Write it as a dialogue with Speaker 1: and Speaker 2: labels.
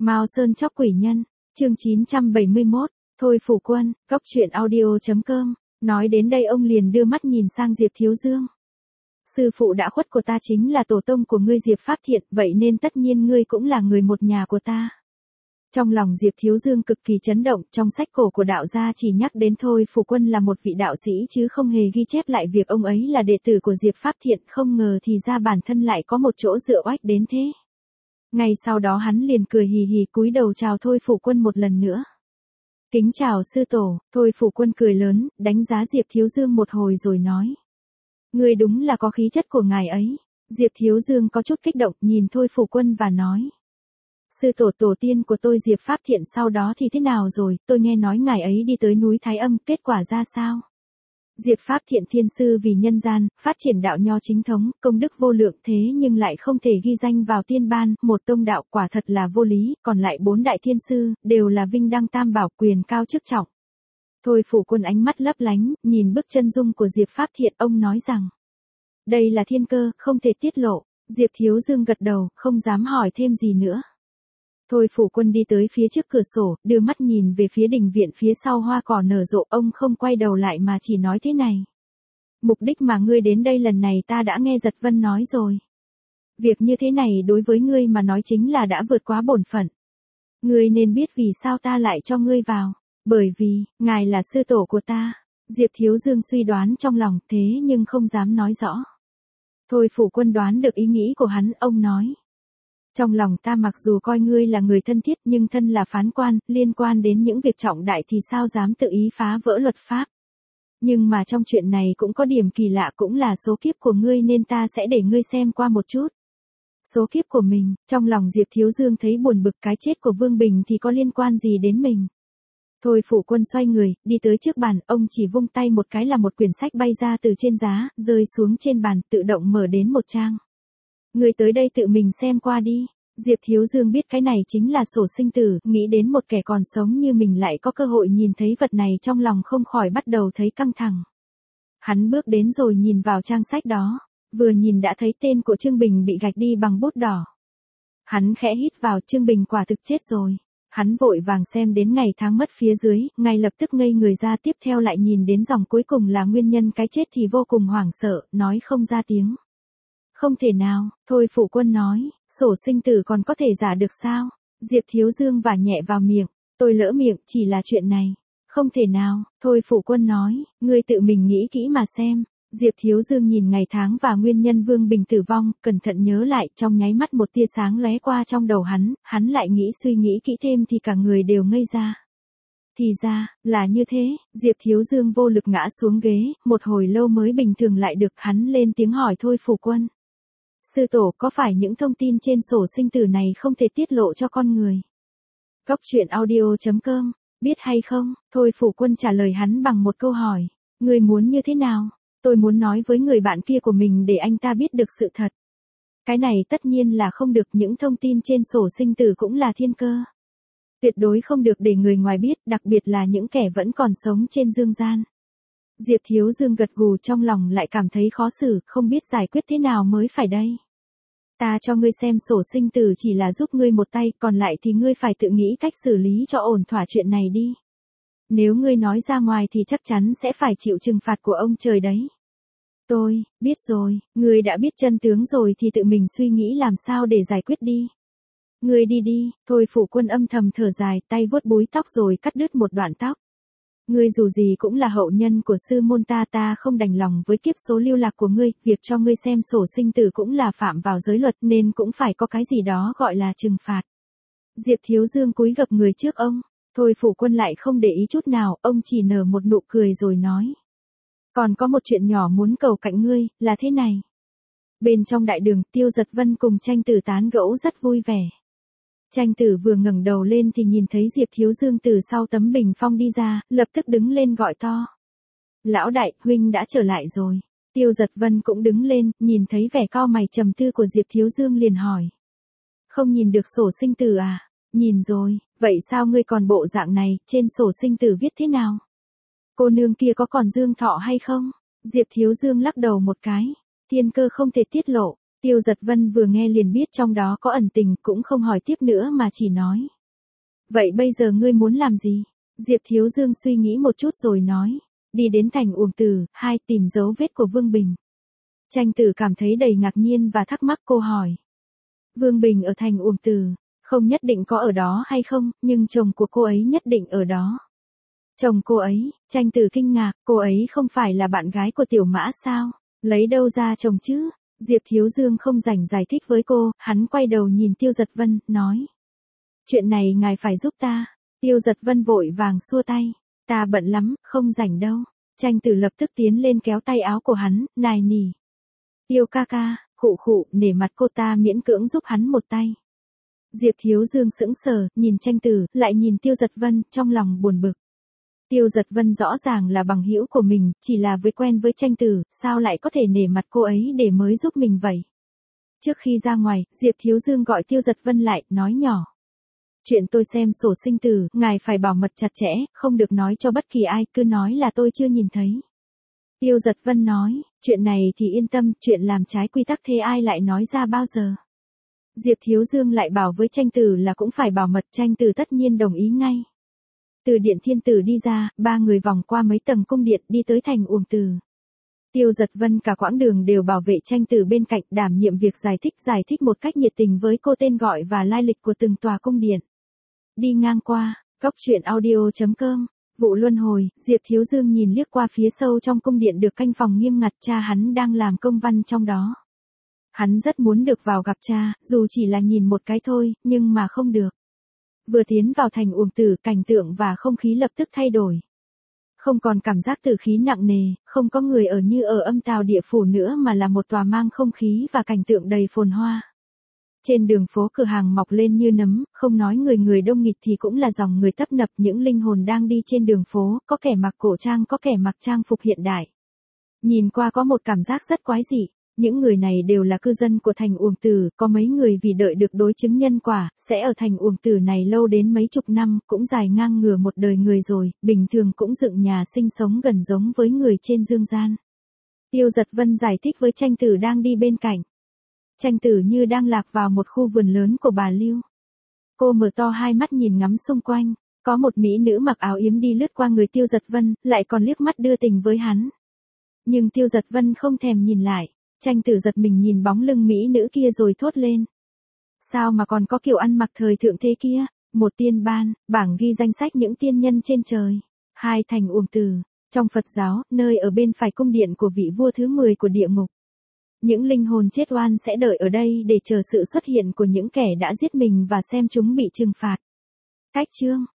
Speaker 1: Mao Sơn chóc quỷ nhân, chương 971, Thôi Phủ Quân, Cóc Truyện Audio.com. Nói đến đây ông liền đưa mắt nhìn sang Diệp Thiếu Dương. Sư phụ đã khuất của ta chính là tổ tông của ngươi Diệp Pháp Thiện, vậy nên tất nhiên ngươi cũng là người một nhà của ta. Trong lòng Diệp Thiếu Dương cực kỳ chấn động, trong sách cổ của đạo gia chỉ nhắc đến Thôi Phủ Quân là một vị đạo sĩ chứ không hề ghi chép lại việc ông ấy là đệ tử của Diệp Pháp Thiện, không ngờ thì ra bản thân lại có một chỗ dựa oách đến thế. Ngay sau đó hắn liền cười hì hì cúi đầu chào Thôi Phủ Quân một lần nữa. Kính chào sư tổ. Thôi Phủ Quân cười lớn, đánh giá Diệp Thiếu Dương một hồi rồi nói. Ngươi đúng là có khí chất của ngài ấy. Diệp Thiếu Dương có chút kích động nhìn Thôi Phủ Quân và nói. Sư tổ tổ tiên của tôi Diệp Pháp Thiện sau đó thì thế nào rồi, tôi nghe nói ngài ấy đi tới núi Thái Âm, kết quả ra sao? Diệp Pháp Thiện thiên sư vì nhân gian, phát triển đạo nho chính thống, công đức vô lượng thế nhưng lại không thể ghi danh vào tiên ban, một tông đạo quả thật là vô lý, còn lại 4 đại thiên sư, đều là vinh đăng tam bảo quyền cao chức trọng. Thôi Phủ Quân ánh mắt lấp lánh, nhìn bức chân dung của Diệp Pháp Thiện, ông nói rằng. Đây là thiên cơ, không thể tiết lộ. Diệp Thiếu Dương gật đầu, không dám hỏi thêm gì nữa. Thôi Phủ Quân đi tới phía trước cửa sổ, đưa mắt nhìn về phía đình viện phía sau hoa cỏ nở rộ, ông không quay đầu lại mà chỉ nói thế này. Mục đích mà ngươi đến đây lần này ta đã nghe Giật Vân nói rồi. Việc như thế này đối với ngươi mà nói chính là đã vượt quá bổn phận. Ngươi nên biết vì sao ta lại cho ngươi vào, bởi vì, ngài là sư tổ của ta. Diệp Thiếu Dương suy đoán trong lòng thế nhưng không dám nói rõ. Thôi Phủ Quân đoán được ý nghĩ của hắn, ông nói. Trong lòng ta mặc dù coi ngươi là người thân thiết nhưng thân là phán quan, liên quan đến những việc trọng đại thì sao dám tự ý phá vỡ luật pháp. Nhưng mà trong chuyện này cũng có điểm kỳ lạ, cũng là số kiếp của ngươi nên ta sẽ để ngươi xem qua một chút. Số kiếp của mình, trong lòng Diệp Thiếu Dương thấy buồn bực, cái chết của Vương Bình thì có liên quan gì đến mình. Thôi Phủ Quân xoay người, đi tới trước bàn, ông chỉ vung tay một cái là một quyển sách bay ra từ trên giá, rơi xuống trên bàn, tự động mở đến một trang. Ngươi tới đây tự mình xem qua đi. Diệp Thiếu Dương biết cái này chính là sổ sinh tử, nghĩ đến một kẻ còn sống như mình lại có cơ hội nhìn thấy vật này, trong lòng không khỏi bắt đầu thấy căng thẳng. Hắn bước đến rồi nhìn vào trang sách đó, vừa nhìn đã thấy tên của Trương Bình bị gạch đi bằng bút đỏ. Hắn khẽ hít vào, Trương Bình quả thực chết rồi. Hắn vội vàng xem đến ngày tháng mất phía dưới, ngay lập tức ngây người ra, tiếp theo lại nhìn đến dòng cuối cùng là nguyên nhân cái chết thì vô cùng hoảng sợ, nói không ra tiếng. Không thể nào, Thôi Phủ Quân nói, sổ sinh tử còn có thể giả được sao? Diệp Thiếu Dương vả nhẹ vào miệng, tôi lỡ miệng, chỉ là chuyện này. Không thể nào, Thôi Phủ Quân nói, ngươi tự mình nghĩ kỹ mà xem. Diệp Thiếu Dương nhìn ngày tháng và nguyên nhân Vương Bình tử vong, cẩn thận nhớ lại, trong nháy mắt một tia sáng lóe qua trong đầu hắn lại suy nghĩ kỹ thêm thì cả người đều ngây ra. Thì ra, là như thế. Diệp Thiếu Dương vô lực ngã xuống ghế, một hồi lâu mới bình thường lại được, hắn lên tiếng hỏi Thôi Phủ Quân. Sư tổ, có phải những thông tin trên sổ sinh tử này không thể tiết lộ cho con người? Cóc Truyện Audio.com, biết hay không? Thôi Phủ Quân trả lời hắn bằng một câu hỏi. Ngươi muốn như thế nào? Tôi muốn nói với người bạn kia của mình để anh ta biết được sự thật. Cái này tất nhiên là không được, những thông tin trên sổ sinh tử cũng là thiên cơ. Tuyệt đối không được để người ngoài biết, đặc biệt là những kẻ vẫn còn sống trên dương gian. Diệp Thiếu Dương gật gù, trong lòng lại cảm thấy khó xử, không biết giải quyết thế nào mới phải đây. Ta cho ngươi xem sổ sinh tử chỉ là giúp ngươi một tay, còn lại thì ngươi phải tự nghĩ cách xử lý cho ổn thỏa chuyện này đi. Nếu ngươi nói ra ngoài thì chắc chắn sẽ phải chịu trừng phạt của ông trời đấy. Tôi, biết rồi, ngươi đã biết chân tướng rồi thì tự mình suy nghĩ làm sao để giải quyết đi. Ngươi đi đi. Thôi Phủ Quân âm thầm thở dài, tay vuốt búi tóc rồi cắt đứt một đoạn tóc. Ngươi dù gì cũng là hậu nhân của sư môn ta không đành lòng với kiếp số lưu lạc của ngươi, việc cho ngươi xem sổ sinh tử cũng là phạm vào giới luật nên cũng phải có cái gì đó gọi là trừng phạt. Diệp Thiếu Dương cúi gập người trước ông. Thôi Phủ Quân lại không để ý chút nào, ông chỉ nở một nụ cười rồi nói. Còn có một chuyện nhỏ muốn cầu cạnh ngươi, là thế này. Bên trong đại đường, Tiêu Giật Vân cùng Tranh Tử tán gẫu rất vui vẻ. Tranh Tử vừa ngẩng đầu lên thì nhìn thấy Diệp Thiếu Dương từ sau tấm bình phong đi ra, lập tức đứng lên gọi to. Lão đại, huynh đã trở lại rồi. Tiêu Giật Vân cũng đứng lên, nhìn thấy vẻ cau mày trầm tư của Diệp Thiếu Dương liền hỏi. Không nhìn được sổ sinh tử à? Nhìn rồi, vậy sao ngươi còn bộ dạng này, trên sổ sinh tử viết thế nào? Cô nương kia có còn dương thọ hay không? Diệp Thiếu Dương lắc đầu một cái. Thiên cơ không thể tiết lộ. Tiêu Giật Vân vừa nghe liền biết trong đó có ẩn tình, cũng không hỏi tiếp nữa mà chỉ nói. Vậy bây giờ ngươi muốn làm gì? Diệp Thiếu Dương suy nghĩ một chút rồi nói. Đi đến thành Uổng Tử, tìm dấu vết của Vương Bình. Tranh Tử cảm thấy đầy ngạc nhiên và thắc mắc, cô hỏi. Vương Bình ở thành Uổng Tử, không nhất định có ở đó hay không, nhưng chồng của cô ấy nhất định ở đó. Chồng cô ấy? Tranh Tử kinh ngạc, cô ấy không phải là bạn gái của Tiểu Mã sao? Lấy đâu ra chồng chứ? Diệp Thiếu Dương không rảnh giải thích với cô, hắn quay đầu nhìn Tiêu Giật Vân, nói. Chuyện này ngài phải giúp ta. Tiêu Giật Vân vội vàng xua tay. Ta bận lắm, không rảnh đâu. Tranh Tử lập tức tiến lên kéo tay áo của hắn, nài nỉ. Tiêu ca ca, khụ, nể mặt cô ta miễn cưỡng giúp hắn một tay. Diệp Thiếu Dương sững sờ, nhìn Tranh Tử, lại nhìn Tiêu Giật Vân, trong lòng buồn bực. Tiêu Giật Vân rõ ràng là bằng hữu của mình, chỉ là với quen với Tranh Tử, sao lại có thể nể mặt cô ấy để mới giúp mình vậy? Trước khi ra ngoài, Diệp Thiếu Dương gọi Tiêu Giật Vân lại, nói nhỏ. Chuyện tôi xem sổ sinh tử, ngài phải bảo mật chặt chẽ, không được nói cho bất kỳ ai, cứ nói là tôi chưa nhìn thấy. Tiêu Giật Vân nói, chuyện này thì yên tâm, chuyện làm trái quy tắc thế ai lại nói ra bao giờ. Diệp Thiếu Dương lại bảo với Tranh Tử là cũng phải bảo mật, Tranh Tử tất nhiên đồng ý ngay. Từ Điện Thiên Tử đi ra, ba người vòng qua mấy tầng cung điện đi tới thành Uổng Tử. Tiêu Giật Vân cả quãng đường đều bảo vệ Tranh Tử bên cạnh, đảm nhiệm việc giải thích một cách nhiệt tình với cô tên gọi và lai lịch của từng tòa cung điện. Đi ngang qua, goctruyện.audio.com, vụ luân hồi, Diệp Thiếu Dương nhìn liếc qua phía sâu trong cung điện được canh phòng nghiêm ngặt, cha hắn đang làm công văn trong đó. Hắn rất muốn được vào gặp cha, dù chỉ là nhìn một cái thôi, nhưng mà không được. Vừa tiến vào thành Uổng Tử, cảnh tượng và không khí lập tức thay đổi. Không còn cảm giác tử khí nặng nề, không có người ở như ở Âm Tào Địa Phủ nữa mà là một tòa mang không khí và cảnh tượng đầy phồn hoa. Trên đường phố cửa hàng mọc lên như nấm, không nói người đông nghịt thì cũng là dòng người tấp nập, những linh hồn đang đi trên đường phố, có kẻ mặc cổ trang, có kẻ mặc trang phục hiện đại. Nhìn qua có một cảm giác rất quái dị. Những người này đều là cư dân của thành Uổng Tử, có mấy người vì đợi được đối chứng nhân quả, sẽ ở thành Uổng Tử này lâu đến mấy chục năm, cũng dài ngang ngửa một đời người rồi, bình thường cũng dựng nhà sinh sống gần giống với người trên dương gian. Tiêu Giật Vân giải thích với Tranh Tử đang đi bên cạnh. Tranh Tử như đang lạc vào một khu vườn lớn của bà Lưu. Cô mở to hai mắt nhìn ngắm xung quanh, có một mỹ nữ mặc áo yếm đi lướt qua người Tiêu Giật Vân, lại còn liếc mắt đưa tình với hắn. Nhưng Tiêu Giật Vân không thèm nhìn lại. Tranh Tử giật mình nhìn bóng lưng mỹ nữ kia rồi thốt lên. Sao mà còn có kiểu ăn mặc thời thượng thế kia? Một tiên ban, bảng ghi danh sách những tiên nhân trên trời. 2 thành Uổng Tử. Trong Phật giáo, nơi ở bên phải cung điện của vị vua thứ 10 của địa ngục. Những linh hồn chết oan sẽ đợi ở đây để chờ sự xuất hiện của những kẻ đã giết mình và xem chúng bị trừng phạt. Cách chương